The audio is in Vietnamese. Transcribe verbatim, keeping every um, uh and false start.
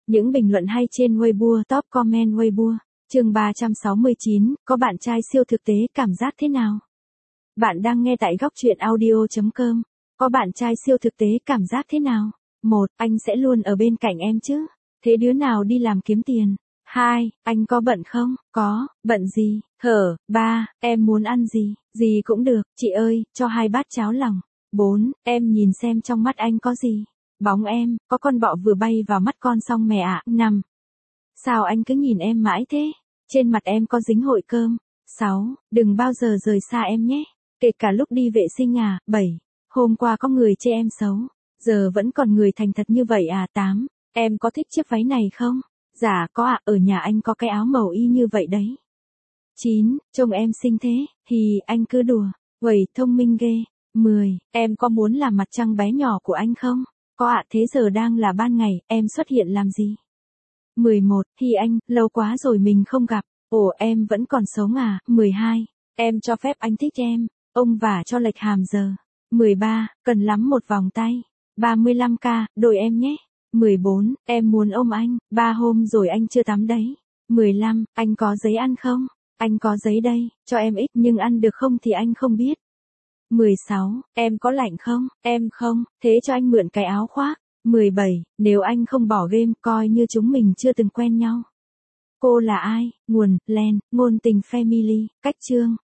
Những bình luận hay trên Weibo, top comment Weibo. Chương ba trăm sáu mươi chín, có bạn trai siêu thực tế cảm giác thế nào? Bạn đang nghe tại góc truyện audio chấm com. Có bạn trai siêu thực tế cảm giác thế nào? một. Anh sẽ luôn ở bên cạnh em chứ? Thế đứa nào đi làm kiếm tiền? hai. Anh có bận không? Có, bận gì? Hở. ba. Em muốn ăn gì? Gì cũng được, chị ơi, cho hai bát cháo lòng. bốn. Em nhìn xem trong mắt anh có gì? Bóng em, có con bọ vừa bay vào mắt con xong mẹ ạ. năm. Sao anh cứ nhìn em mãi thế? Trên mặt em có dính hội cơm. sáu. Đừng bao giờ rời xa em nhé. Kể cả lúc đi vệ sinh à. bảy. Hôm qua có người chê em xấu. Giờ vẫn còn người thành thật như vậy à. tám. Em có thích chiếc váy này không? Dạ có ạ, ở nhà anh có cái áo màu y như vậy đấy. chín. Trông em xinh thế, thì anh cứ đùa. Uầy, thông minh ghê. mười. Em có muốn làm mặt trăng bé nhỏ của anh không? Có ạ, thế giờ đang là ban ngày, em xuất hiện làm gì? mười một. Thì anh, lâu quá rồi mình không gặp. Ồ, em vẫn còn sống à? mười hai. Em cho phép anh thích em. Ông vả cho lệch hàm giờ. mười ba. Cần lắm một vòng tay. ba mươi lăm k, đổi em nhé. mười bốn. Em muốn ôm anh, ba hôm rồi anh chưa tắm đấy. mười lăm. Anh có giấy ăn không? Anh có giấy đây, cho em ít nhưng ăn được không thì anh không biết. mười sáu. Em có lạnh không? Em không, thế cho anh mượn cái áo khoác. mười bảy. Nếu anh không bỏ game, coi như chúng mình chưa từng quen nhau. Cô là ai? Nguồn, Len, ngôn tình family, cách chương.